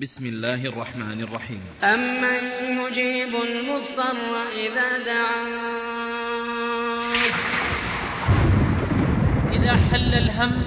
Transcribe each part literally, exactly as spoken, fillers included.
بسم الله الرحمن الرحيم. أمن يجيب المضطر إذا دعاه إذا حل الهم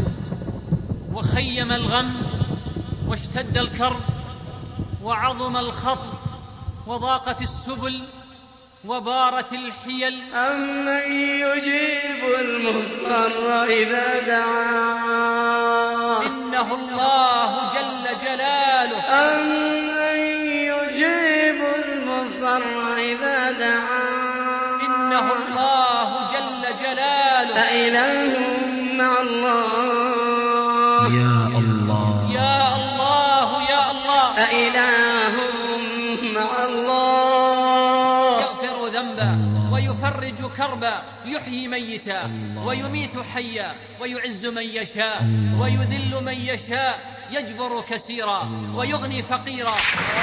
وخيم الغم واشتد الكرب وعظم الخطب وضاقت السبل وبارت الحيل. أمن يجيب المضطر إذا دعاه إنه الله جل جلاله. أمن يجيب المضطر إذا دعاه إنه الله جل جلاله. أإله مع الله يا الله يا الله يا الله. أإله مع الله يغفر ذنبا ويفرج كربا يحيي ميتا ويميت حيا ويعز من يشاء ويذل من يشاء يجبر كثيرا ويغني فقيرا.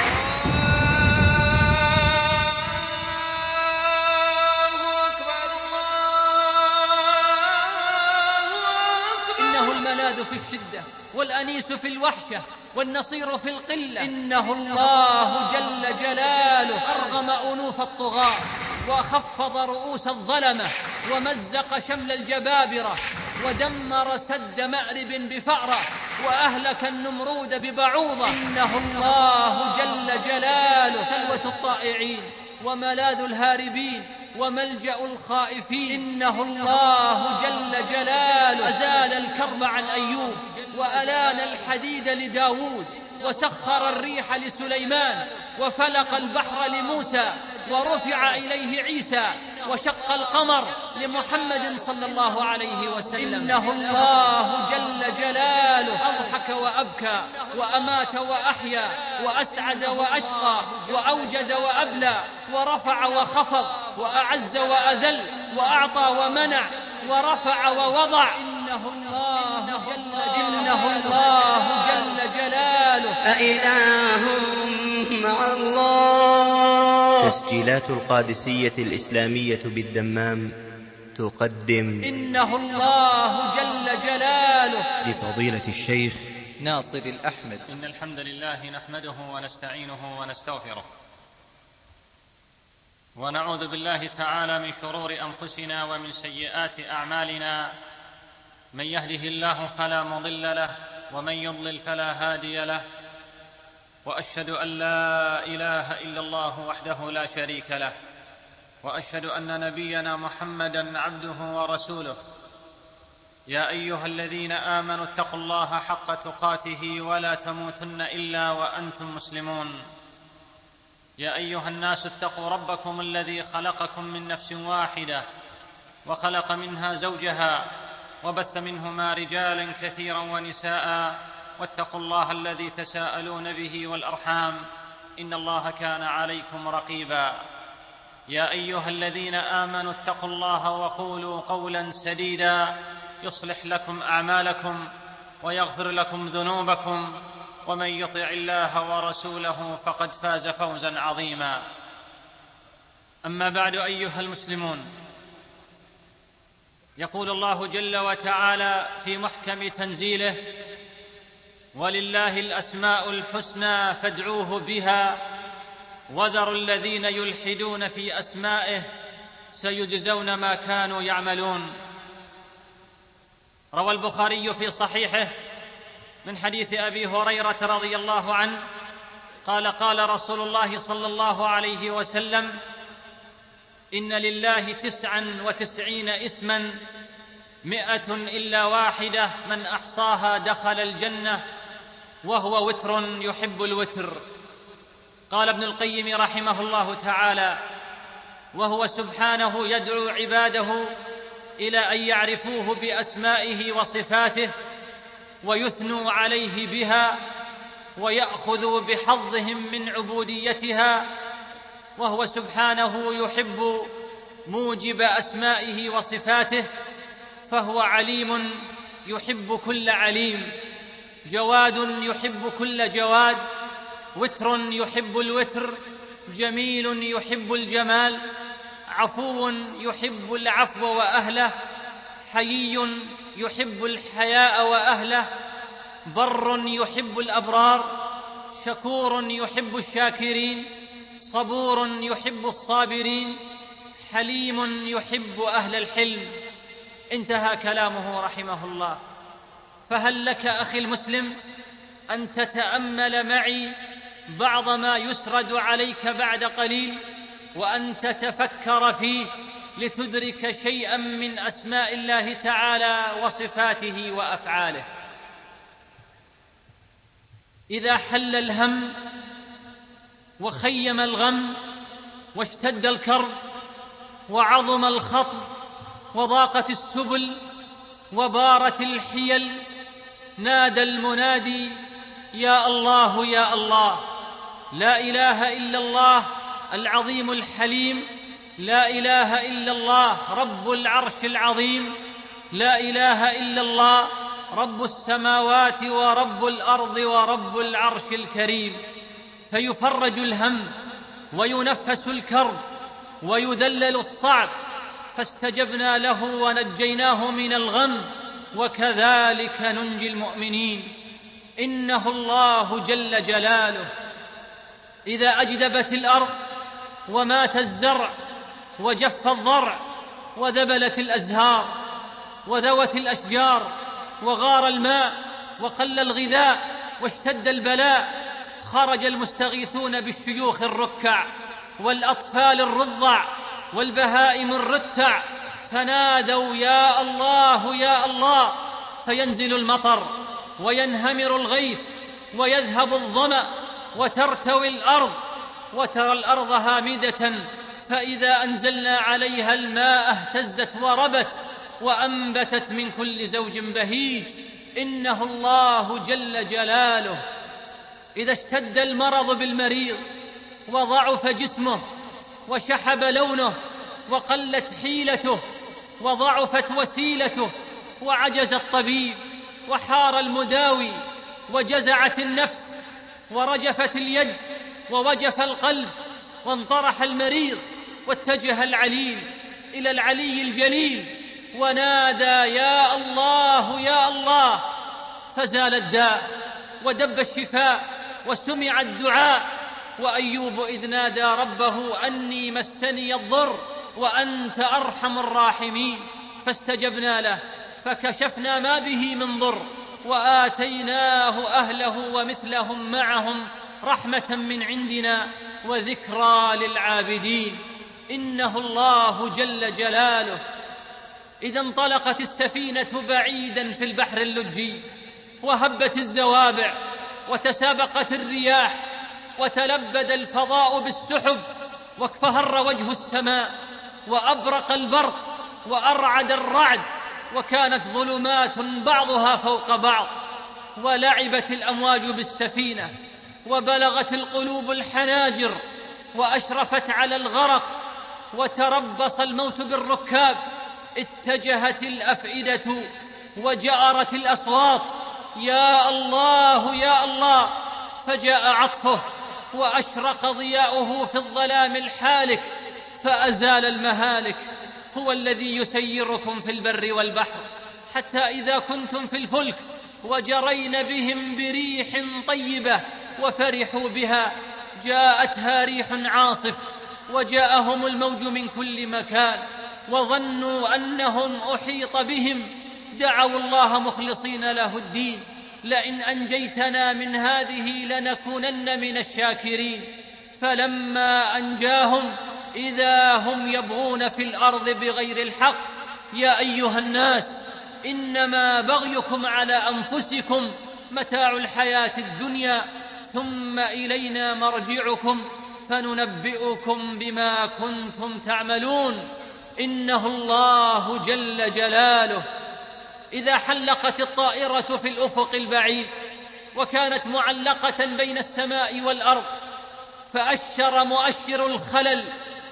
إنه الملاذ في الشدة والأنيس في الوحشة والنصير في القلة. إنه الله جل جلاله. أرغم أنوف الطغاة وخفض رؤوس الظلمة ومزق شمل الجبابرة ودمر سد مأرب بفأرة وأهلك النمرود ببعوضة. إنه الله جل جلاله. سلوة الطائعين وملاذ الهاربين وملجأ الخائفين. إنه الله جل جلاله. أزال الكرب عن أيوب وألان الحديد لداود وسخر الريح لسليمان وفلق البحر لموسى ورفع إليه عيسى وشق القمر لمحمد صلى الله عليه وسلم. إنه الله جل جلاله. أضحك وأبكى وأمات وأحيا وأسعد وأشقى وأوجد وأبلى ورفع وخفض وأعز وأذل وأعطى ومنع ورفع ووضع. إنه الله جل جلاله. إنه الله جل جلاله. أإله مع الله. تسجيلات القادسية الإسلامية بالدمام تقدم إنه الله جل جلاله. لفضيلة الشيخ ناصر الأحمد. إن الحمد لله نحمده ونستعينه ونستغفره ونعوذ بالله تعالى من شرور أنفسنا ومن سيئات أعمالنا. من يهده الله فلا مضل له ومن يضلل فلا هادي له. وأشهد أن لا إله إلا الله وحده لا شريك له وأشهد أن نبينا محمدًا عبده ورسوله. يا أيها الذين آمنوا اتقوا الله حق تقاته ولا تموتن إلا وأنتم مسلمون. يا أيها الناس اتقوا ربكم الذي خلقكم من نفس واحدة وخلق منها زوجها وبث منهما رجالا كثيرا ونساء واتقوا الله الذي تساءلون به والأرحام إن الله كان عليكم رقيبا. يا أيها الذين آمنوا اتقوا الله وقولوا قولا سديدا يصلح لكم أعمالكم ويغفر لكم ذنوبكم ومن يطع الله ورسوله فقد فاز فوزا عظيما. أما بعد أيها المسلمون، يقول الله جل وتعالى في محكم تنزيله: ولله الأسماء الحسنى فادعوه بها وذروا الذين يلحدون في أسمائه سيجزون ما كانوا يعملون. روى البخاري في صحيحه من حديث أبي هريرة رضي الله عنه قال: قال رسول الله صلى الله عليه وسلم: إن لله تسعا وتسعين اسما مئة إلا واحدة من أحصاها دخل الجنة وهو وتر يحب الوتر. قال ابن القيم رحمه الله تعالى: وهو سبحانه يدعو عباده إلى أن يعرفوه بأسمائه وصفاته ويثنوا عليه بها ويأخذوا بحظهم من عبوديتها. وهو سبحانه يحب موجب أسمائه وصفاته، فهو عليم يحب كل عليم، جواد يحب كل جواد، وتر يحب الوتر، جميل يحب الجمال، عفو يحب العفو وأهله، حيي يحب الحياء وأهله، بر يحب الأبرار، شكور يحب الشاكرين، صبور يحب الصابرين، حليم يحب أهل الحلم. انتهى كلامه رحمه الله. فهل لك أخي المسلم أن تتأمل معي بعض ما يسرد عليك بعد قليل، وأن تتفكر فيه لتدرك شيئا من أسماء الله تعالى وصفاته وأفعاله. إذا حل الهم وخيم الغم واشتد الكرب وعظم الخطب وضاقت السبل وبارت الحيل، نادى المنادي: يا الله يا الله. لا إله إلا الله العظيم الحليم، لا إله إلا الله رب العرش العظيم، لا إله إلا الله رب السماوات ورب الأرض ورب العرش الكريم. فيفرج الهم وينفس الكرب ويذلل الصعب، فاستجبنا له ونجيناه من الغم، وكذلك ننجي المؤمنين. إنه الله جل جلاله. إذا أجدبت الأرض ومات الزرع وجف الضرع وذبلت الأزهار وذوت الأشجار وغار الماء وقل الغذاء واشتد البلاء، خرج المستغيثون بالشيوخ الركع والأطفال الرضع والبهائم الرتع، فنادوا: يا الله يا الله. فينزل المطر وينهمر الغيث ويذهب الظمأ وترتوي الأرض، وترى الأرض هامدة، فإذا أنزلنا عليها الماء اهتزت وربت وأنبتت من كل زوج بهيج. إنه الله جل جلاله. إذا اشتد المرض بالمريض وضعف جسمه وشحب لونه وقلت حيلته وضعفت وسيلته وعجز الطبيب وحار المداوي وجزعت النفس ورجفت اليد ووجف القلب وانطرح المريض، واتجه العليل إلى العلي الجليل ونادى: يا الله يا الله. فزال الداء ودب الشفاء وسمع الدعاء. وأيوب إذ نادى ربه أني مسني الضر وأنت أرحم الراحمين، فاستجبنا له فكشفنا ما به من ضر وآتيناه أهله ومثلهم معهم رحمة من عندنا وذكرى للعابدين. إنه الله جل جلاله. إذا انطلقت السفينة بعيدا في البحر اللجي، وهبت الزوابع وتسابقت الرياح وتلبد الفضاء بالسحب، واكفهر وجه السماء وأبرق البرق وأرعد الرعد، وكانت ظلمات بعضها فوق بعض، ولعبت الأمواج بالسفينة، وبلغت القلوب الحناجر، وأشرفت على الغرق، وتربص الموت بالركاب. اتجهت الأفئدة وجأرت الأصوات: يا الله يا الله. فجاء عطفه وأشرق ضياؤه في الظلام الحالك فأزال المهالك. هو الذي يسيركم في البر والبحر، حتى إذا كنتم في الفلك وجرين بهم بريح طيبة وفرحوا بها جاءتها ريح عاصف وجاءهم الموج من كل مكان وظنوا أنهم أحيط بهم دعوا الله مخلصين له الدين: لئن أنجيتنا من هذه لنكونن من الشاكرين. فلما أنجاهم إذا هم يبغون في الأرض بغير الحق. يا أيها الناس إنما بغيكم على أنفسكم متاع الحياة الدنيا ثم إلينا مرجعكم فننبئكم بما كنتم تعملون. إنه الله جل جلاله. إذا حلقت الطائرة في الأفق البعيد وكانت معلقة بين السماء والأرض، فأشر مؤشر الخلل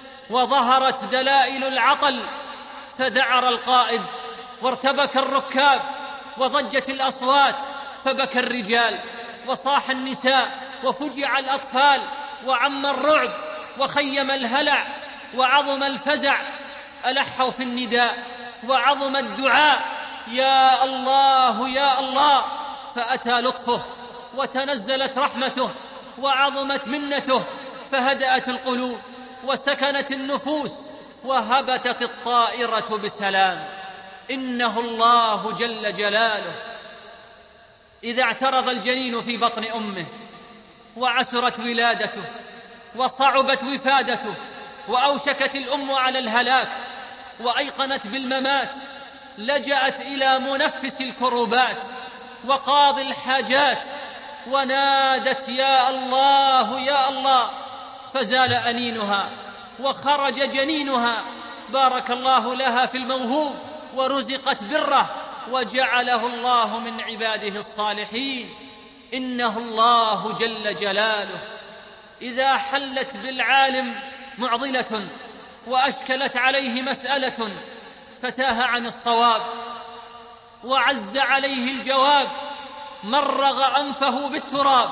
وظهرت دلائل العطل، فدعر القائد وارتبك الركاب وضجت الأصوات، فبكى الرجال وصاح النساء وفجع الأطفال وعم الرعب وخيم الهلع وعظم الفزع. ألحوا في النداء وعظم الدعاء: يا الله يا الله. فأتى لطفه وتنزلت رحمته وعظمت منته فهدأت القلوب وسكنت النفوس وهبتت الطائرة بسلام. إنه الله جل جلاله إذا اعترض الجنين في بطن أمه وعسرت ولادته وصعبت وفادته وأوشكت الأم على الهلاك وأيقنت بالممات، لجأت إلى منفس الكربات وقاضي الحاجات ونادت يا الله يا الله، فزال أنينها وخرج جنينها. بارك الله لها في الموهوب ورزقت بره وجعله الله من عباده الصالحين. إنه الله جل جلاله إذا حلت بالعالم معضلة وأشكلت عليه مسألة فتاه عن الصواب وعز عليه الجواب، مرغ أنفه بالتراب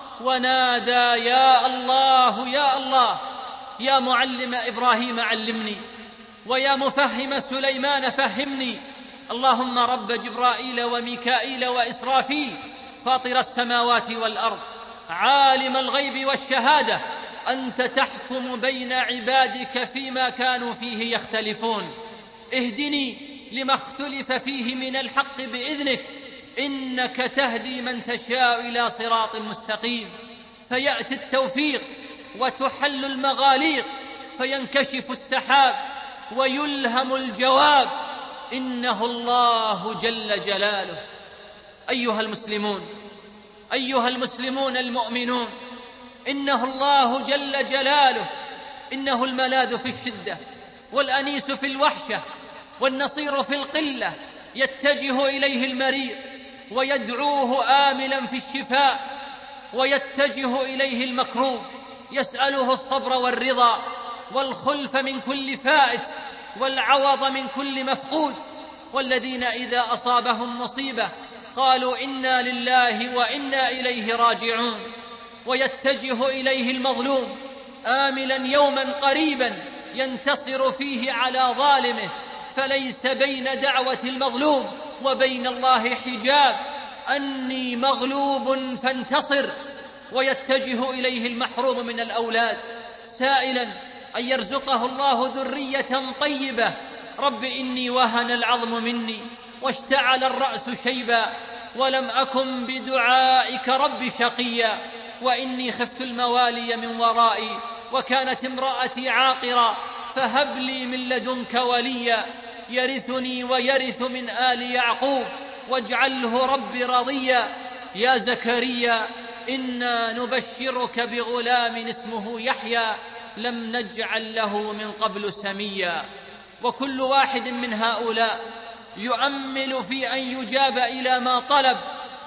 ونادى يا الله يا الله. يا معلم إبراهيم علمني، ويا مفهم سليمان فهمني. اللهم رب جبرائيل وميكائيل وإسرافيل، فاطر السماوات والأرض، عالم الغيب والشهادة، أنت تحكم بين عبادك فيما كانوا فيه يختلفون. اهدني لما اختلف فيه من الحق بإذنك، إنك تهدي من تشاء إلى صراط مستقيم. فيأتي التوفيق وتحل المغاليق، فينكشف السحاب ويلهم الجواب. إنه الله جل جلاله. أيها المسلمون أيها المسلمون المؤمنون، إنه الله جل جلاله، إنه الملاذ في الشدة والأنيس في الوحشة والنصير في القلة. يتجه إليه المريض ويدعوه آملا في الشفاء، ويتجه إليه المكروب يسأله الصبر والرضا والخلف من كل فائت والعوض من كل مفقود. والذين إذا أصابهم مصيبة قالوا إنا لله وإنا إليه راجعون. ويتجه إليه المظلوم آملا يوما قريبا ينتصر فيه على ظالمه، فليس بين دعوة المظلوم وبين الله حجاب. أني مغلوب فانتصر. ويتجه إليه المحروم من الأولاد سائلا أن يرزقه الله ذرية طيبة. رب إني وهن العظم مني واشتعل الرأس شيبا ولم أكن بدعائك رب شقيا، وإني خفت الموالي من ورائي وكانت امرأتي عاقرا، فهب لي من لدنك وليا يرثني ويرث من آل يعقوب واجعله رب رضيا. يا زكريا إنا نبشرك بغلام اسمه يحيى لم نجعل له من قبل سميا. وكل واحد من هؤلاء يؤمل في أن يجاب إلى ما طلب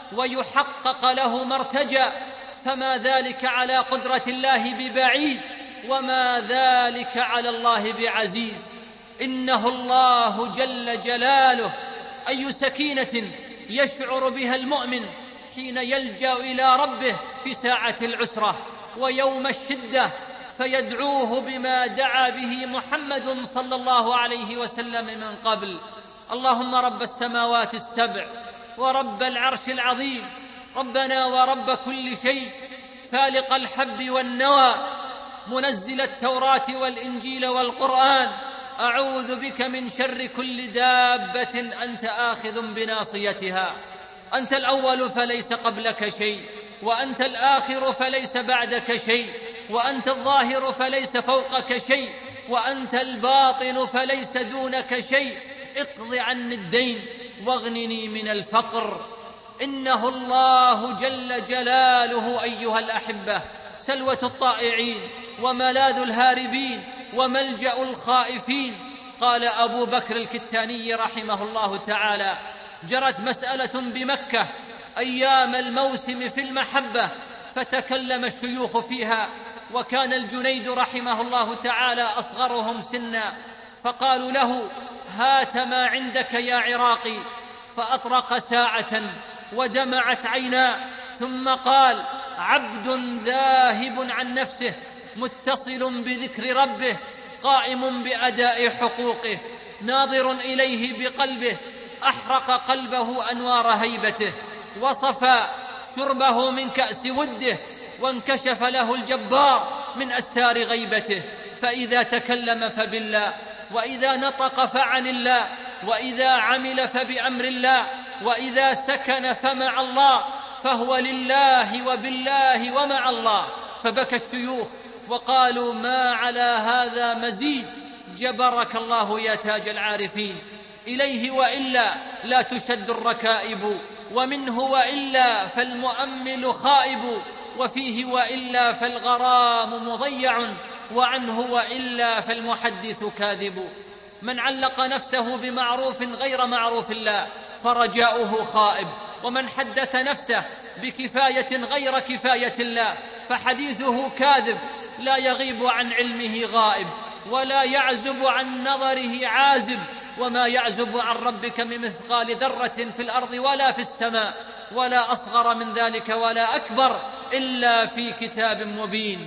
ويحقق له ما ارتجى، فما ذلك على قدرة الله ببعيد وما ذلك على الله بعزيز. إنه الله جل جلاله. أي سكينة يشعر بها المؤمن حين يلجأ إلى ربه في ساعة العسرة ويوم الشدة، فيدعوه بما دعا به محمد صلى الله عليه وسلم من قبل. اللهم رب السماوات السبع ورب العرش العظيم، ربنا ورب كل شيء، فالق الحب والنوى، منزل التوراة والإنجيل والقرآن، أعوذ بك من شر كل دابة أنت آخذ بناصيتها. أنت الأول فليس قبلك شيء، وأنت الآخر فليس بعدك شيء، وأنت الظاهر فليس فوقك شيء، وأنت الباطن فليس دونك شيء. اقض عني الدين واغنني من الفقر. إنه الله جل جلاله. أيها الأحبة، سلوة الطائعين وملاذ الهاربين وملجأ الخائفين. قال أبو بكر الكتاني رحمه الله تعالى: جرت مسألة بمكة أيام الموسم في المحبة، فتكلم الشيوخ فيها، وكان الجنيد رحمه الله تعالى أصغرهم سنا، فقالوا له: هات ما عندك يا عراقي. فأطرق ساعة ودمعت عيناه، ثم قال: عبد ذاهب عن نفسه متصل بذكر ربه، قائم بأداء حقوقه، ناظر إليه بقلبه، أحرق قلبه أنوار هيبته، وصفى شربه من كأس وده، وانكشف له الجبار من أستار غيبته، فإذا تكلم فبالله، وإذا نطق فعن الله، وإذا عمل فبأمر الله، وإذا سكن فمع الله، فهو لله وبالله ومع الله. فبكى الشيوخ وقالوا: ما على هذا مزيد، جبرك الله يا تاج العارفين. إليه وإلا لا تشد الركائب، ومنه وإلا فالمؤمل خائب، وفيه وإلا فالغرام مضيع، وعنه وإلا فالمحدث كاذب. من علق نفسه بمعروف غير معروف الله فرجاؤه خائب، ومن حدث نفسه بكفاية غير كفاية الله فحديثه كاذب. لا يغيب عن علمه غائب، ولا يعزب عن نظره عازب، وما يعزب عن ربك من مثقال ذرة في الأرض ولا في السماء، ولا أصغر من ذلك ولا أكبر إلا في كتاب مبين.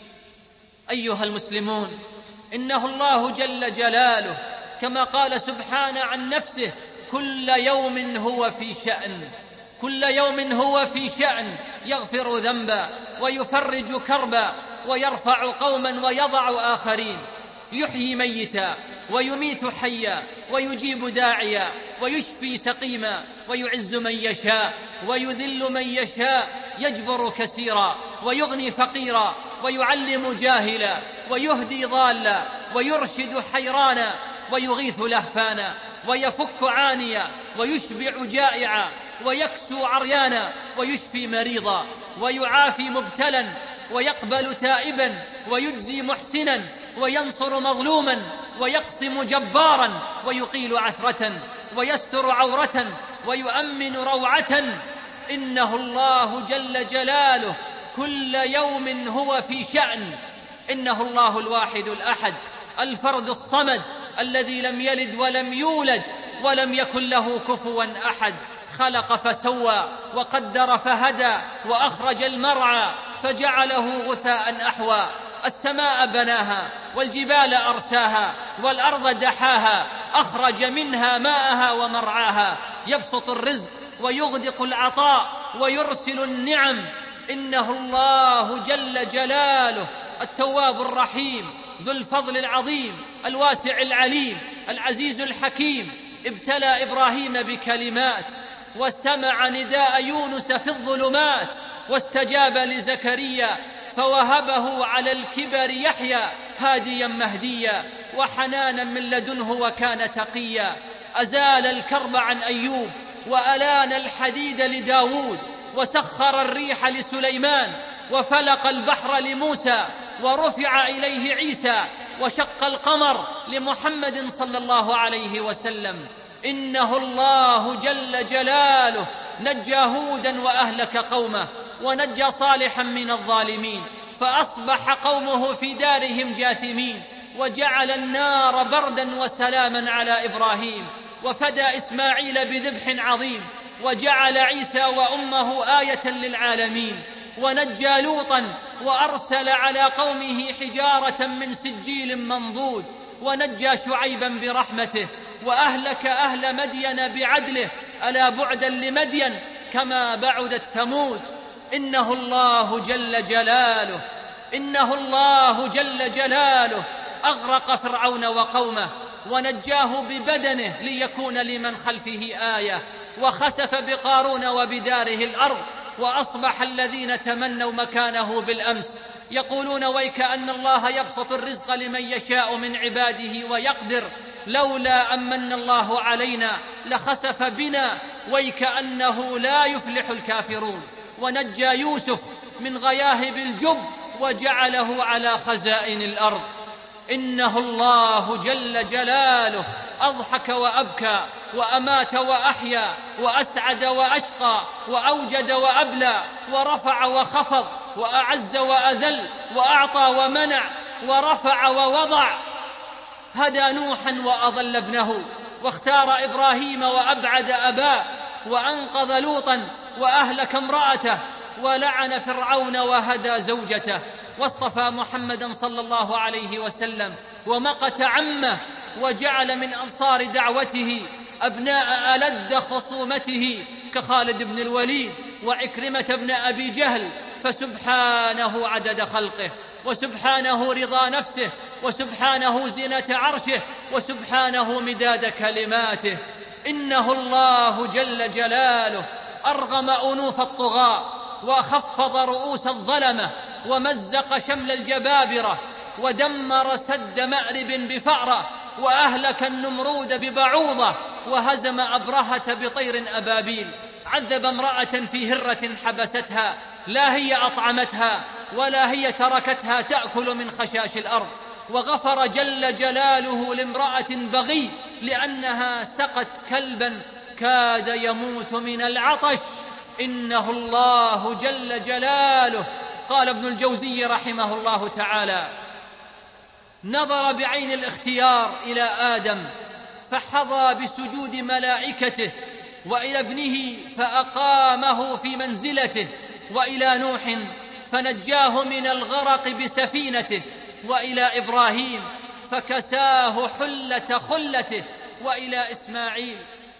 أيها المسلمون، إنه الله جل جلاله كما قال سبحانه عن نفسه: كل يوم هو في شأن. كل يوم هو في شأن، يغفر ذنبا ويفرج كربا ويرفع قوما ويضع آخرين، يحيي ميتا ويميت حيا ويجيب داعيا ويشفي سقيما ويعز من يشاء ويذل من يشاء، يجبر كثيرا ويغني فقيرا ويعلم جاهلا ويهدي ضالا ويرشد حيرانا ويغيث لهفانا ويفك عانيا ويشبع جائعا ويكسو عريانا ويشفي مريضا ويعافي مبتلا ويقبل تائبا ويجزي محسنا وينصر مظلوما ويقسم جبارا ويقيل عثرة ويستر عورة ويؤمن روعة. إنه الله جل جلاله كل يوم هو في شأن. إنه الله الواحد الأحد الفرد الصمد الذي لم يلد ولم يولد ولم يكن له كفوا أحد. خلق فسوى وقدر فهدى وأخرج المرعى فجعله غثاء أحوى. السماء بناها والجبال أرساها والأرض دحاها، أخرج منها ماءها ومرعاها، يبسط الرزق ويغدق العطاء ويرسل النعم. إنه الله جل جلاله التواب الرحيم ذو الفضل العظيم الواسع العليم العزيز الحكيم. ابتلى إبراهيم بكلمات وسمع نداء يونس في الظلمات، واستجاب لزكريا فوهبه على الكبر يحيى هاديا مهديا وحنانا من لدنه وكان تقيا. أزال الكرب عن أيوب وألان الحديد لداود، وسخر الريح لسليمان وفلق البحر لموسى، ورفع إليه عيسى، وشق القمر لمحمد صلى الله عليه وسلم. إنه الله جل جلاله نجى هودا وأهلك قومه، ونجى صالحا من الظالمين، فأصبح قومه في دارهم جاثمين، وجعل النار بردا وسلاما على إبراهيم، وفدى إسماعيل بذبح عظيم، وجعل عيسى وأمه آية للعالمين، ونجى لوطا وأرسل على قومه حجارة من سجيل منضود، ونجى شعيبا برحمته، وأهلك أهل مدين بعدله، ألا بعدا لمدين كما بعدت ثمود. إنه الله جل جلاله إنه الله جل جلاله أغرق فرعون وقومه، ونجاه ببدنه ليكون لمن خلفه آية، وخسف بقارون وبداره الأرض، وأصبح الذين تمنوا مكانه بالأمس يقولون ويك أن الله يبسط الرزق لمن يشاء من عباده ويقدر، لولا أمن الله علينا لخسف بنا، ويك أنه لا يفلح الكافرون. ونجى يوسف من غياهب الجب وجعله على خزائن الأرض. إنه الله جل جلاله أضحك وأبكى، وأمات وأحيا، وأسعد وأشقى، وأوجد وأبلى، ورفع وخفض، وأعز وأذل، وأعطى ومنع، ورفع ووضع. هدى نوحا وأضل ابنه، واختار إبراهيم وأبعد أباه، وأنقذ لوطا وأهلك امرأته، ولعن فرعون وهدى زوجته، واصطفى محمدا صلى الله عليه وسلم ومقت عمه، وجعل من أنصار دعوته أبناء ألد خصومته كخالد بن الوليد وعكرمة بن أبي جهل فسبحانه عدد خلقه، وسبحانه رضا نفسه، وسبحانه زينة عرشه، وسبحانه مداد كلماته. إنه الله جل جلاله أرغم أنوف الطغاة، وخفض رؤوس الظلمة، ومزق شمل الجبابرة، ودمر سد مأرب بفأرة، وأهلك النمرود ببعوضة، وهزم أبرهة بطير أبابيل. عذب امرأة في هرة حبستها، لا هي أطعمتها ولا هي تركتها تأكل من خشاش الأرض. وغفر جل جلاله لامرأة بغي لأنها سقت كلبا كاد يموت من العطش. إنه الله جل جلاله. قال ابن الجوزي رحمه الله تعالى: نظر بعين الاختيار إلى آدم فحظى بسجود ملائكته، وإلى ابنه فأقامه في منزلته، وإلى نوح فنجاه من الغرق بسفينته، وإلى إبراهيم فكساه حلة خلته، وإلى إسماعيل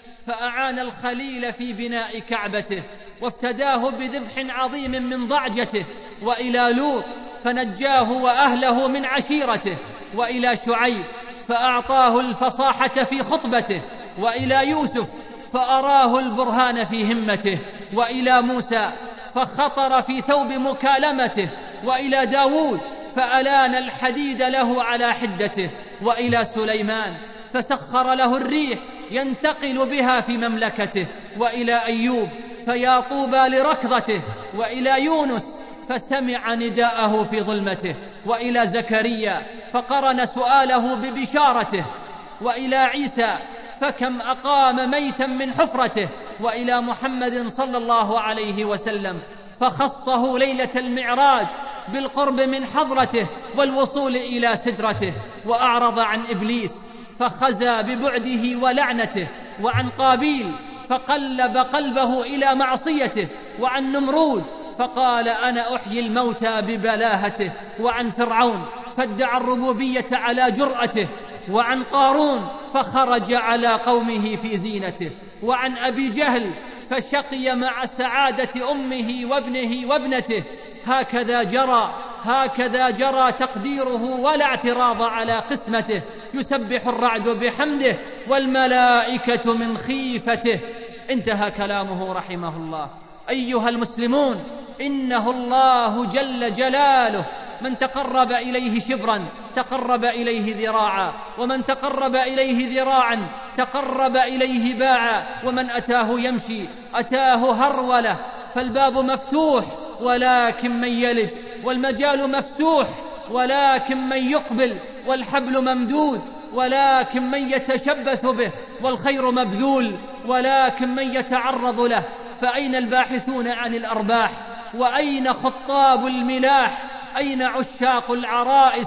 فأعان الخليل في بناء كعبته وافتداه بذبح عظيم من ضعجته، وإلى لوط فنجاه وأهله من عشيرته، وإلى شعيب فأعطاه الفصاحة في خطبته، وإلى يوسف فأراه البرهان في همته، وإلى موسى فخطر في ثوب مكالمته، وإلى داود فألان الحديد له على حدته، وإلى سليمان فسخر له الريح ينتقل بها في مملكته، وإلى أيوب فيا طوبى لركضته، وإلى يونس فسمع نداءه في ظلمته، وإلى زكريا فقرن سؤاله ببشارته، وإلى عيسى فكم أقام ميتا من حفرته، وإلى محمد صلى الله عليه وسلم فخصه ليلة المعراج بالقرب من حضرته والوصول إلى سدرته، وأعرض عن إبليس فخزى ببعده ولعنته، وعن قابيل فقلب قلبه إلى معصيته، وعن نمرود فقال أنا أحيي الموتى ببلاهته، وعن فرعون فادعى الربوبية على جرأته، وعن قارون فخرج على قومه في زينته، وعن أبي جهل فشقي مع سعادة أمه وابنه وابنته. هكذا جرى هكذا جرى تقديره ولا اعتراض على قسمته. يسبح الرعد بحمده والملائكة من خيفته. انتهى كلامه رحمه الله. أيها المسلمون، إنه الله جل جلاله من تقرب إليه شبرا تقرب إليه ذراعا، ومن تقرب إليه ذراعا تقرب إليه باعا، ومن أتاه يمشي أتاه هرولة. فالباب مفتوح ولكن من يلج، والمجال مفسوح ولكن من يقبل، والحبل ممدود ولكن من يتشبث به، والخير مبذول ولكن من يتعرض له. فأين الباحثون عن الأرباح؟ وأين خطاب الملاح؟ أين عشاق العرائس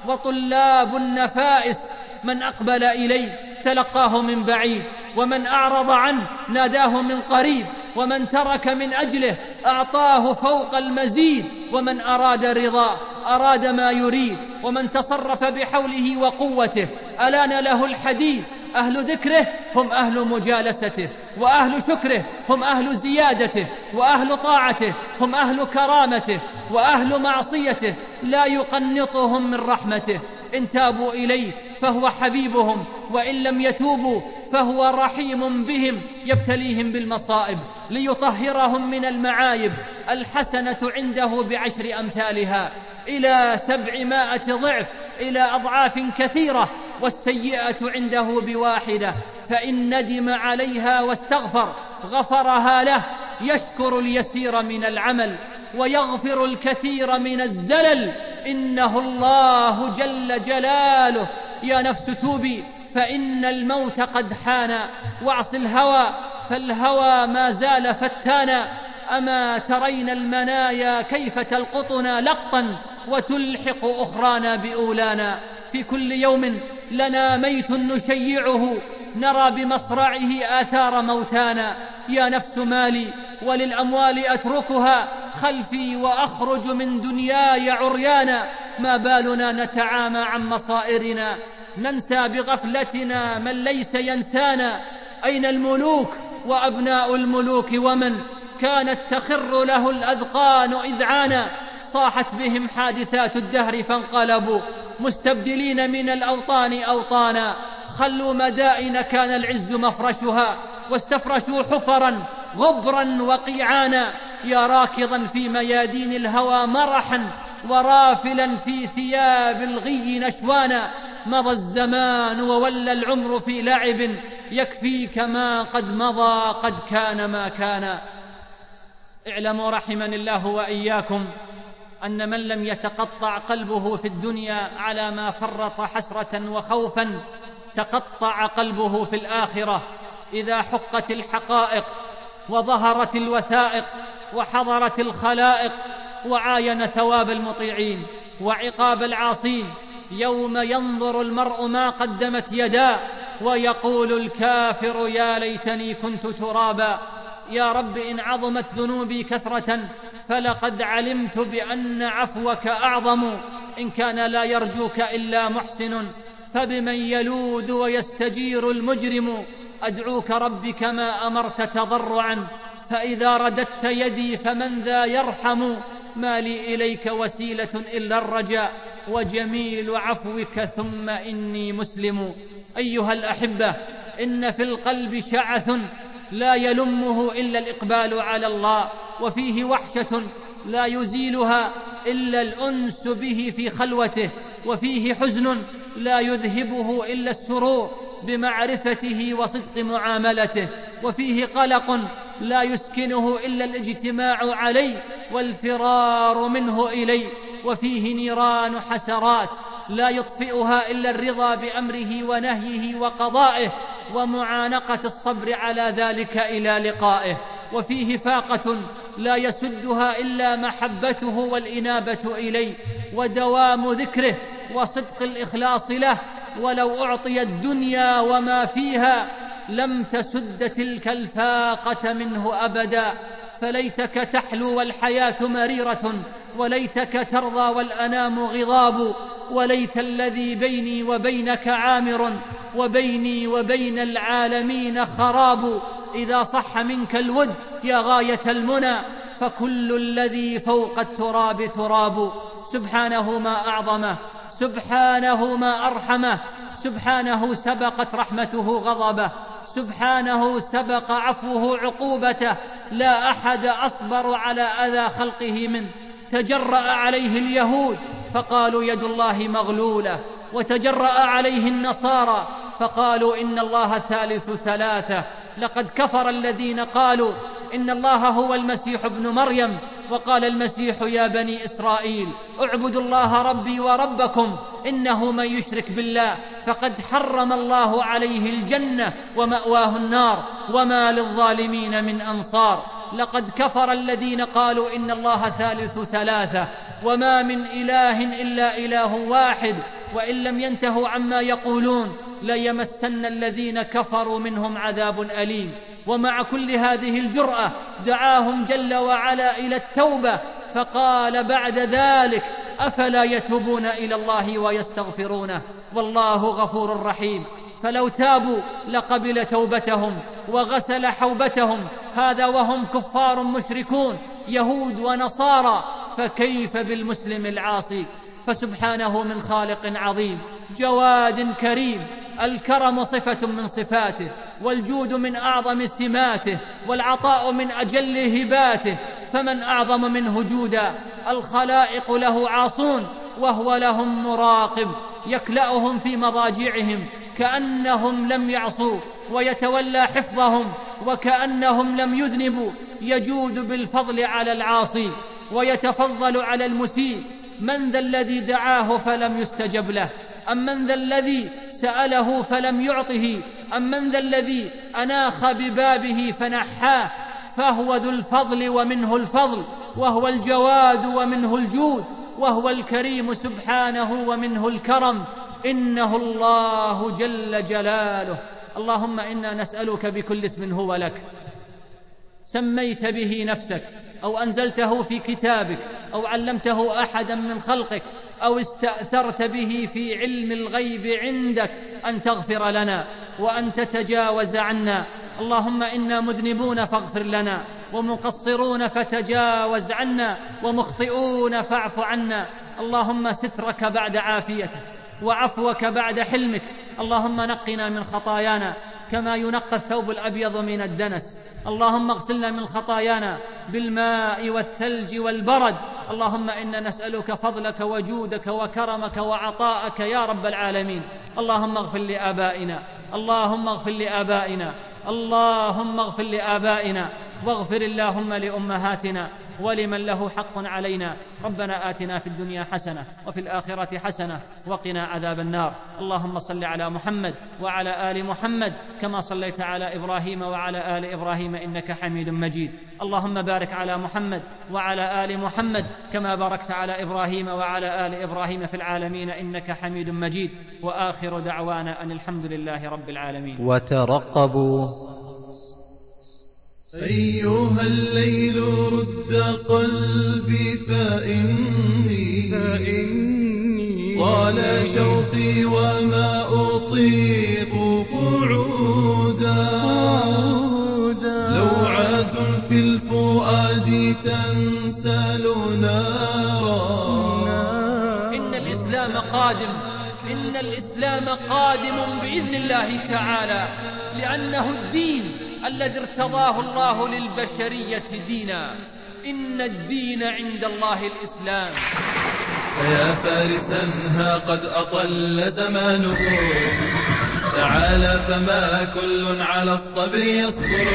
وطلاب النفائس؟ من أقبل إليه تلقاه من بعيد، ومن أعرض عنه ناداه من قريب، ومن ترك من أجله أعطاه فوق المزيد، ومن أراد رضاه أراد ما يريد، ومن تصرف بحوله وقوته ألان له الحديد. أهل ذكره هم أهل مجالسته، وأهل شكره هم أهل زيادته، وأهل طاعته هم أهل كرامته، وأهل معصيته لا يقنطهم من رحمته. إن تابوا إليه فهو حبيبهم، وإن لم يتوبوا فهو رحيم بهم، يبتليهم بالمصائب ليطهرهم من المعايب. الحسنة عنده بعشر أمثالها إلى سبعمائة ضعف، إلى أضعاف كثيرة، والسيئة عنده بواحدة، فإن ندم عليها واستغفر غفرها له. يشكر اليسير من العمل ويغفر الكثير من الزلل. إنه الله جل جلاله. يا نفس توبي فإن الموت قد حان، واعص الهوى فالهوى ما زال فتانا. أما ترين المنايا كيف تلقطنا لقطا وتلحق أخرانا بأولانا؟ في كل يوم لنا ميت نشيعه، نرى بمصرعه آثار موتانا. يا نفس مالي وللأموال أتركها خلفي وأخرج من دنياي عريانا. ما بالنا نتعامى عن مصائرنا، ننسى بغفلتنا من ليس ينسانا. أين الملوك وأبناء الملوك، ومن كانت تخر له الأذقان إذعانا، صاحت بهم حادثات الدهر فانقلبوا مستبدلين من الأوطان أوطانا. خلوا مدائن كان العز مفرشها واستفرشوا حفرا غبرا وقيعانا. يا راكضا في ميادين الهوى مرحا ورافلا في ثياب الغي نشوانا. مضى الزمان وولى العمر في لعب، يكفيك ما قد مضى قد كان ما كان. اعلموا رحمني الله وإياكم أن من لم يتقطع قلبه في الدنيا على ما فرط حسرة وخوفا، تقطع قلبه في الآخرة إذا حقت الحقائق وظهرت الوثائق وحضرت الخلائق، وعاين ثواب المطيعين وعقاب العاصين. يوم ينظر المرء ما قدمت يداه ويقول الكافر يا ليتني كنت ترابا. يا رب إن عظمت ذنوبي كثرة فلقد علمت بأن عفوك أعظم. إن كان لا يرجوك إلا محسن فبمن يلوذ ويستجير المجرم. أدعوك رب كما أمرت تضرعا، فإذا رددت يدي فمن ذا يرحم. ما لي إليك وسيلة إلا الرجاء وجميل عفوك ثم إني مسلم. أيها الأحبة، إن في القلب شعث لا يلمه إلا الإقبال على الله، وفيه وحشة لا يزيلها إلا الأنس به في خلوته، وفيه حزن لا يذهبه إلا السرور بمعرفته وصدق معاملته، وفيه قلق لا يسكنه إلا الاجتماع عليه والفرار منه إليه، وفيه نيران حسرات لا يطفئها إلا الرضا بأمره ونهيه وقضائه ومعانقة الصبر على ذلك إلى لقائه، وفيه فاقة لا يسدها إلا محبته والإنابة إليه ودوام ذكره وصدق الإخلاص له. ولو أعطي الدنيا وما فيها لم تسد تلك الفاقة منه أبدا. فليتك تحلو والحياة مريرة، وليتك ترضى والأنام غضاب، وليت الذي بيني وبينك عامر وبيني وبين العالمين خراب. إذا صح منك الود يا غاية المنى فكل الذي فوق التراب تراب. سبحانه ما أعظمه، سبحانه ما أرحمه، سبحانه سبقت رحمته غضبه، سبحانه سبق عفوه عقوبته. لا أحد أصبر على أذى خلقه منه. تجرأ عليه اليهود فقالوا يد الله مغلولة، وتجرأ عليه النصارى فقالوا إن الله ثالث ثلاثة. لقد كفر الذين قالوا إن الله هو المسيح ابن مريم، وقال المسيح يا بني إسرائيل اعبدوا الله ربي وربكم إنه من يشرك بالله فقد حرم الله عليه الجنة ومأواه النار وما للظالمين من أنصار. لقد كفر الذين قالوا إن الله ثالث ثلاثة وما من إله إلا إله واحد، وإن لم ينتهوا عما يقولون ليمسن الذين كفروا منهم عذاب أليم. ومع كل هذه الجرأة دعاهم جل وعلا إلى التوبة، فقال بعد ذلك أفلا يتوبون إلى الله ويستغفرونه والله غفور رحيم. فلو تابوا لقبل توبتهم وغسل حوبتهم، هذا وهم كفار مشركون يهود ونصارى، فكيف بالمسلم العاصي؟ فسبحانه من خالق عظيم جواد كريم. الكرم صفة من صفاته، والجود من أعظم سماته، والعطاء من أجل هباته، فمن أعظم منه جودا؟ الخلائق له عاصون وهو لهم مراقب، يكلأهم في مضاجعهم كأنهم لم يعصوا، ويتولى حفظهم وكأنهم لم يذنبوا، يجود بالفضل على العاصي ويتفضل على المسيء. من ذا الذي دعاه فلم يستجب له؟ أم من ذا الذي سأله فلم يعطه؟ أم من ذا الذي أناخ ببابه فنحاه؟ فهو ذو الفضل ومنه الفضل، وهو الجواد ومنه الجود، وهو الكريم سبحانه ومنه الكرم، إنه الله جل جلاله. اللهم إنا نسألك بكل اسم هو لك سميت به نفسك أو أنزلته في كتابك أو علمته أحدا من خلقك أو استأثرت به في علم الغيب عندك أن تغفر لنا وأن تتجاوز عنا اللهم إنا مذنبون فاغفر لنا، ومقصرون فتجاوز عنا، ومخطئون فاعف عنا. اللهم سترك بعد عافيتك، وعفوك بعد حلمك. اللهم نقنا من خطايانا كما ينقى الثوب الأبيض من الدنس. اللهم اغسلنا من خطايانا بالماء والثلج والبرد. اللهم إنا نسألك فضلك وجودك وكرمك وعطاءك يا رب العالمين. اللهم اغفر لآبائنا، اللهم اغفر لآبائنا، اللهم اغفر لآبائنا، واغفر اللهم لأمهاتنا ولمن له حق علينا. ربنا آتنا في الدنيا حسنة وفي الآخرة حسنة وقنا عذاب النار. اللهم صل على محمد وعلى آل محمد كما صليت على إبراهيم وعلى آل إبراهيم إنك حميد مجيد. اللهم بارك على محمد وعلى آل محمد كما باركت على إبراهيم وعلى آل إبراهيم في العالمين إنك حميد مجيد. وآخر دعوانا أن الحمد لله رب العالمين. وترقبوا. أيها الليل رد قلبي فإني, فإني طال شوقي وما أطيق قعودا. لوعات في الفؤاد تنسل نارا. إن الإسلام قادم، إن الإسلام قادم بإذن الله تعالى، لأنه الدين الذي ارتضاه الله للبشرية دينا. إن الدين عند الله الإسلام. فيا فارسا ها قد أطل زمانه، تعالى فما كل على الصبر يصبر.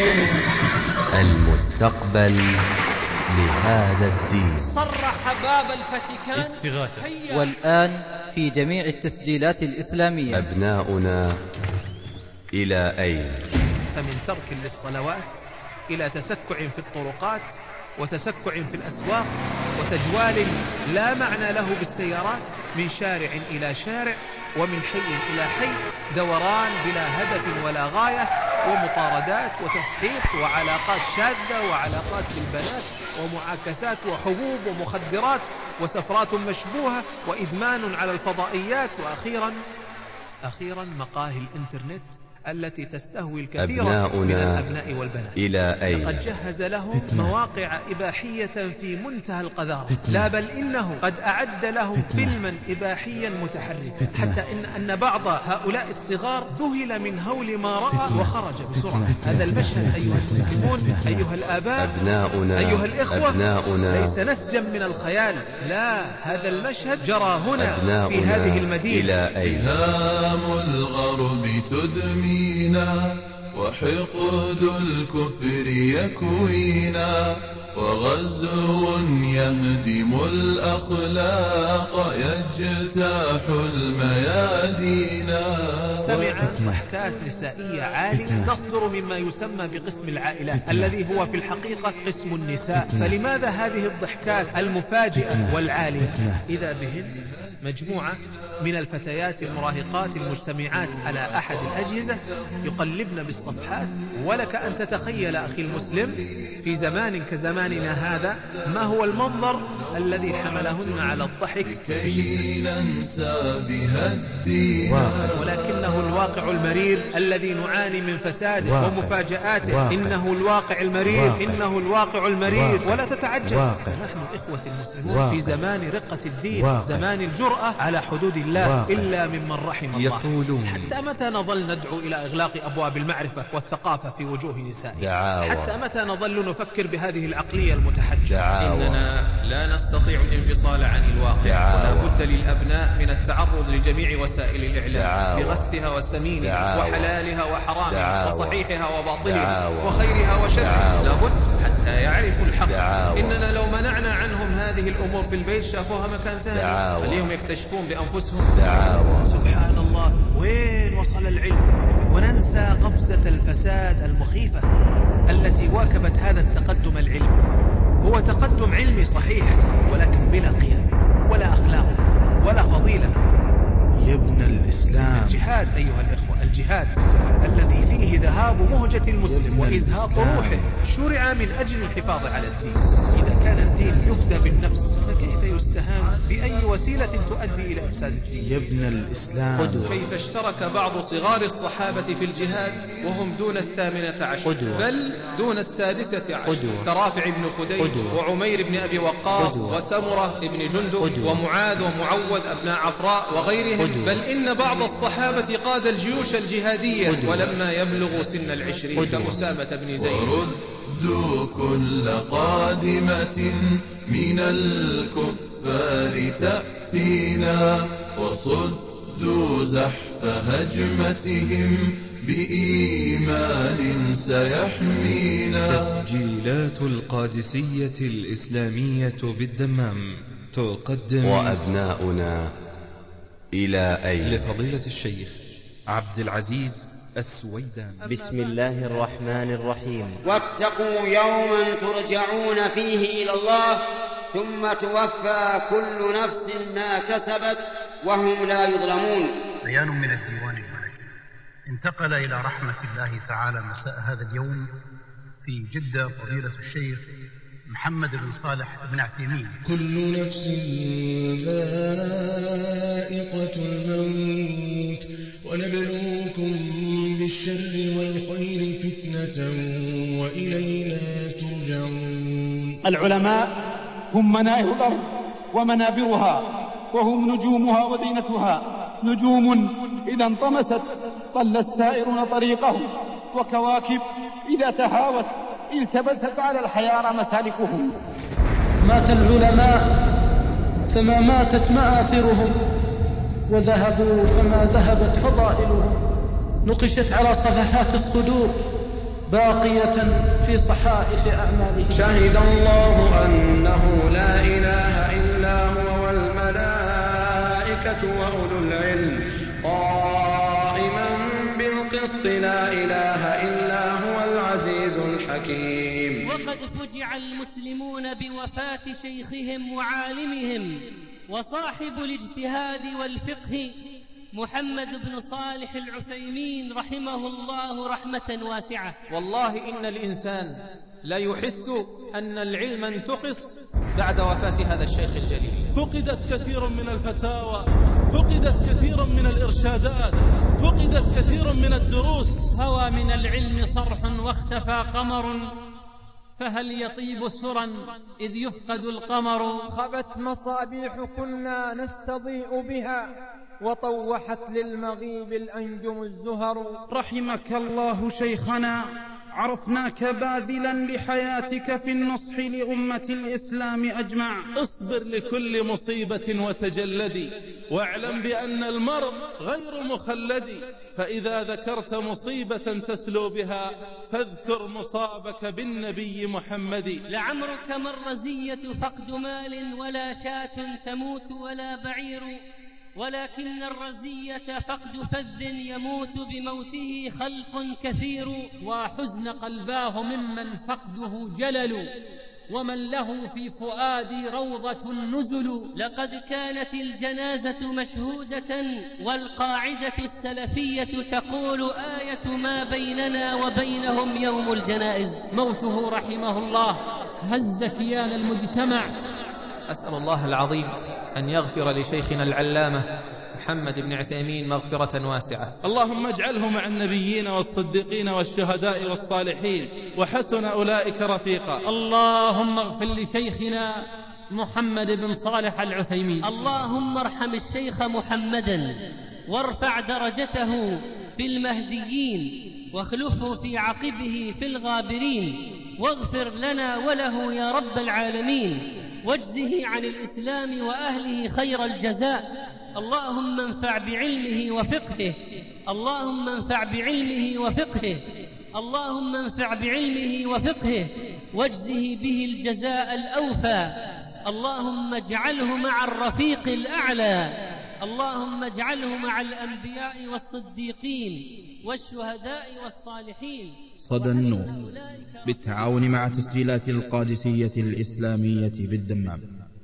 المستقبل لهذا الدين. صرح باب الفاتيكان استغاثة. والآن في جميع التسجيلات الإسلامية. أبناؤنا إلى أين؟ فمن ترك للصلوات إلى تسكع في الطرقات وتسكع في الأسواق وتجوال لا معنى له بالسيارات، من شارع إلى شارع ومن حي إلى حي، دوران بلا هدف ولا غاية، ومطاردات وتفحيط وعلاقات شاذة وعلاقات بالبنات ومعاكسات وحبوب ومخدرات وسفرات مشبوهة وإدمان على الفضائيات، وأخيرا أخيرا مقاهي الإنترنت التي تستهوي الكثير من الأبناء والبنات. إلى أين؟ لقد جهز لهم مواقع إباحية في منتهى القذارة، لا بل إنه قد أعد لهم فيلما إباحيا متحركا، حتى إن, أن بعض هؤلاء الصغار ذهل من هول ما رأى وخرج بسرعة. هذا المشهد أيها المسلمون، أيها الآباء، أبناؤنا، أيها الإخوة، أبناؤنا، ليس نسجا من الخيال، لا، هذا المشهد جرى هنا في هذه المدينة. إلى أين؟ سهام الغرب تدمي وحقد الكفر يكوينا، وغزو يهدم الأخلاق يجتاح الميادين. سمع ضحكات نسائية عالية تصدر مما يسمى بقسم العائلات الذي هو في الحقيقة قسم النساء. فلماذا هذه الضحكات المفاجئة والعالية؟ إذا بهن مجموعة من الفتيات المراهقات المجتمعات على أحد الأجهزة يقلبن بالصفحات، ولك أن تتخيل أخي المسلم في زمان كزماننا هذا ما هو المنظر الذي حملهن على الضحك. كي ننسى بها الدين، ولكنه الواقع المرير الذي نعاني من فساده ومفاجآته. إنه الواقع المرير، إنه الواقع المرير. ولا تتعجب، نحن إخوة المسلمون في زمان رقة الدين، زمان الجرأة على حدود الله، إلا ممن رحم الله. يقولون حتى متى نظل ندعو إلى إغلاق أبواب المعرفة والثقافة في وجوه نسائنا؟ حتى متى نظل نفكر بهذه العقلية المتحجرة؟ إننا لا نستطيع الانفصال عن الواقع، ولا بد للأبناء من التعرض لجميع وسائل الإعلام بغثها وسمينها وحلالها وحرامها وصحيحها وباطلها وخيرها وشرها، لابد حتى يعرفوا الحق. إننا لو منعنا عنهم هذه الأمور في البيت شافوها مكان ثاني، خليهم يكتشفون بأنفسهم. دعاوى. سبحان الله، وين وصل العلم؟ وننسى قفزة الفساد المخيفة التي واكبت هذا التقدم العلمي. هو تقدم علمي صحيح، ولكن بلا قيم ولا أخلاق ولا فضيلة. يبنى الإسلام الجهاد أيها الإخوة، الجهاد الذي فيه ذهاب مهجة المسلم وإزهاق روحه شرع من أجل الحفاظ على الدين. إذا كان الدين يفدى بالنفس، فكيف يستهان بأي وسيلة تؤدي إلى إفساد الدين. يا ابن الإسلام قدوة. كيف اشترك بعض صغار الصحابة في الجهاد وهم دون الثامنة عشر قدوة. بل دون السادسة عشر قدوة. كرافع بن خديج وعمير بن أبي وقاص وسمرة بن جندب ومعاذ ومعوذ أبناء عفراء وغيرهم قدوة. بل إن بعض الصحابة قاد الجيوش الجهادية قدوة. ولما يبلغ سن العشرين كأسامة بن زيد. وردوا كل قادمة من الكفار تأتينا وصدوا زحف هجمتهم بإيمان سيحمينا. تسجيلات القادسية الإسلامية بالدمام تقدم وأبناؤنا إلى أين؟ لفضيلة الشيخ عبد العزيز السويدان. بسم الله الرحمن الرحيم. واتقوا يوما ترجعون فيه إلى الله ثم توفى كل نفس ما كسبت وهم لا يظلمون. بيان من الديوان الملكي. انتقل إلى رحمة الله تعالى مساء هذا اليوم في جدة فضيلة الشيخ محمد بن صالح بن عثيمين. كل نفس ذائقة الموت ونبلوكم بالشر والخير فتنة وإلينا ترجعون. العلماء هم منائه الأرض ومنابرها وهم نجومها وزينتها، نجوم إذا انطمست طل السائرون طريقهم، وكواكب إذا تهاوت التبست على الحيارى مسالكهم. مات العلماء فما ماتت مآثرهم، وذهبوا فما ذهبت فضائلهم، نقشت على صفحات الصدور باقية في صحائف أعمالهم. شهد الله أنه لا إله إلا هو والملائكة وأولو العلم قائما بالقسط لا إله إلا هو العزيز الحكيم. وقد فجع المسلمون بوفاة شيخهم وعالمهم وصاحب الاجتهاد والفقه محمد بن صالح العثيمين رحمه الله رحمة واسعة. والله إن الإنسان لا يحس أن العلم انتقص بعد وفاة هذا الشيخ الجليل. فقدت كثير من الفتاوى، فقدت كثير من الإرشادات، فقدت كثير من الدروس. هوى من العلم صرح واختفى قمر، فهل يطيب سرا إذ يفقد القمر. خبت مصابيح كنا نستضيء بها وطوحت للمغيب الأنجم الزهر. رحمك الله شيخنا، عرفناك باذلا لحياتك في النصح لأمة الإسلام أجمع. اصبر لكل مصيبة وتجلدي، واعلم بأن المرء غير مخلد، فإذا ذكرت مصيبة تسلو بها فاذكر مصابك بالنبي محمد. لعمرك ما الرزية فقد مال ولا شاة تموت ولا بعير، ولكن الرزية فقد فذ يموت بموته خلق كثير. وحزن قلباه ممن فقده جلل، ومن له في فؤادي روضة النزل. لقد كانت الجنازة مشهودة والقاعدة السلفية تقول آية ما بيننا وبينهم يوم الجنائز. موته رحمه الله هز كيان المجتمع. أسأل الله العظيم أن يغفر لشيخنا العلامة محمد بن عثيمين مغفرة واسعة. اللهم اجعله مع النبيين والصديقين والشهداء والصالحين وحسن أولئك رفيقا. اللهم اغفر لشيخنا محمد بن صالح العثيمين. اللهم ارحم الشيخ محمدا وارفع درجته في المهديين واخلفه في عقبه في الغابرين، واغفر لنا وله يا رب العالمين، واجزه عن الإسلام وأهله خير الجزاء. اللهم انفع بعلمه وفقهه، اللهم انفع بعلمه وفقهه، اللهم انفع بعلمه وفقهه، واجزه به الجزاء الأوفى. اللهم اجعله مع الرفيق الأعلى، اللهم اجعله مع الأنبياء والصديقين والشهداء والصالحين. صدى النور بالتعاون مع تسجيلات القادسية الإسلامية بالدمام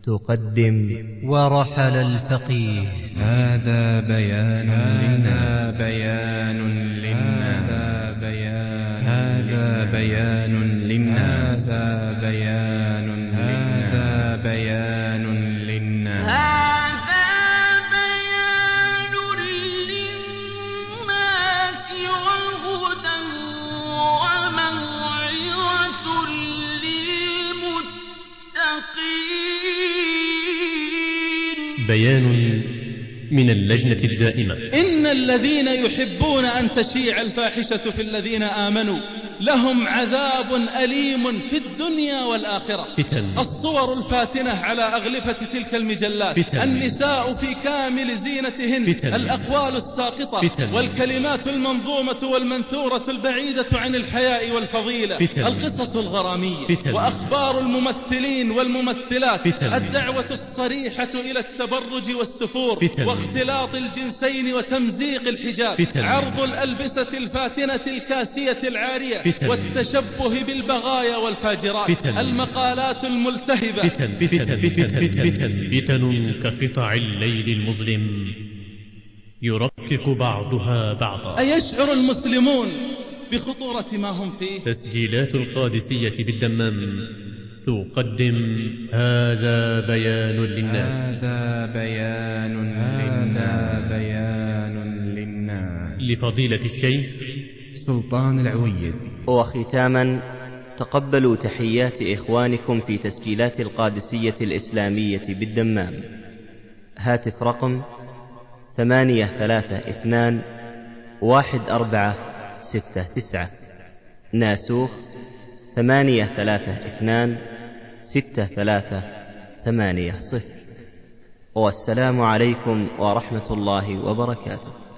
تقدم ورحل الفقيه. هذا بيان هذا بيان للناس هذا بيان هذا بيان للناس هذا بيان هذا بيان للناس. بيان من اللجنة الدائمة. إن الذين يحبون أن تشيع الفاحشة في الذين آمنوا لهم عذاب أليم في الدنيا والآخرة. فتن. الصور الفاتنة على أغلفة تلك المجلات. فتن. النساء في كامل زينتهن. فتن. الأقوال الساقطة. فتن. والكلمات المنظومة والمنثورة البعيدة عن الحياء والفضيلة. فتن. القصص الغرامية. فتن. وأخبار الممثلين والممثلات. فتن. الدعوة الصريحة إلى التبرج والسفور. فتن. واختلاط الجنسين وتمزيق الحجاب. فتن. عرض الألبسة الفاتنة الكاسية العارية. فتن. والتشبه بالبغايا والفاجرات. فتن. المقالات الملتهبة. فتن فتن فتن فتن فتن كقطع الليل المظلم يرقق بعضها بعضا. أيشعر المسلمون بخطورة ما هم فيه؟ تسجيلات القادسية بالدمام تقدم هذا بيان للناس. هذا بيان للناس. بيان للناس لفضيلة الشيخ سلطان العويد. وختاما تقبلوا تحيات إخوانكم في تسجيلات القادسية الإسلامية بالدمام. هاتف رقم ثمانية ثلاثة اثنان واحد أربعة ستة تسعة. ناسوخ ثمانية ثلاثة اثنان ستة ثلاثة ثمانية صفر. والسلام عليكم ورحمة الله وبركاته.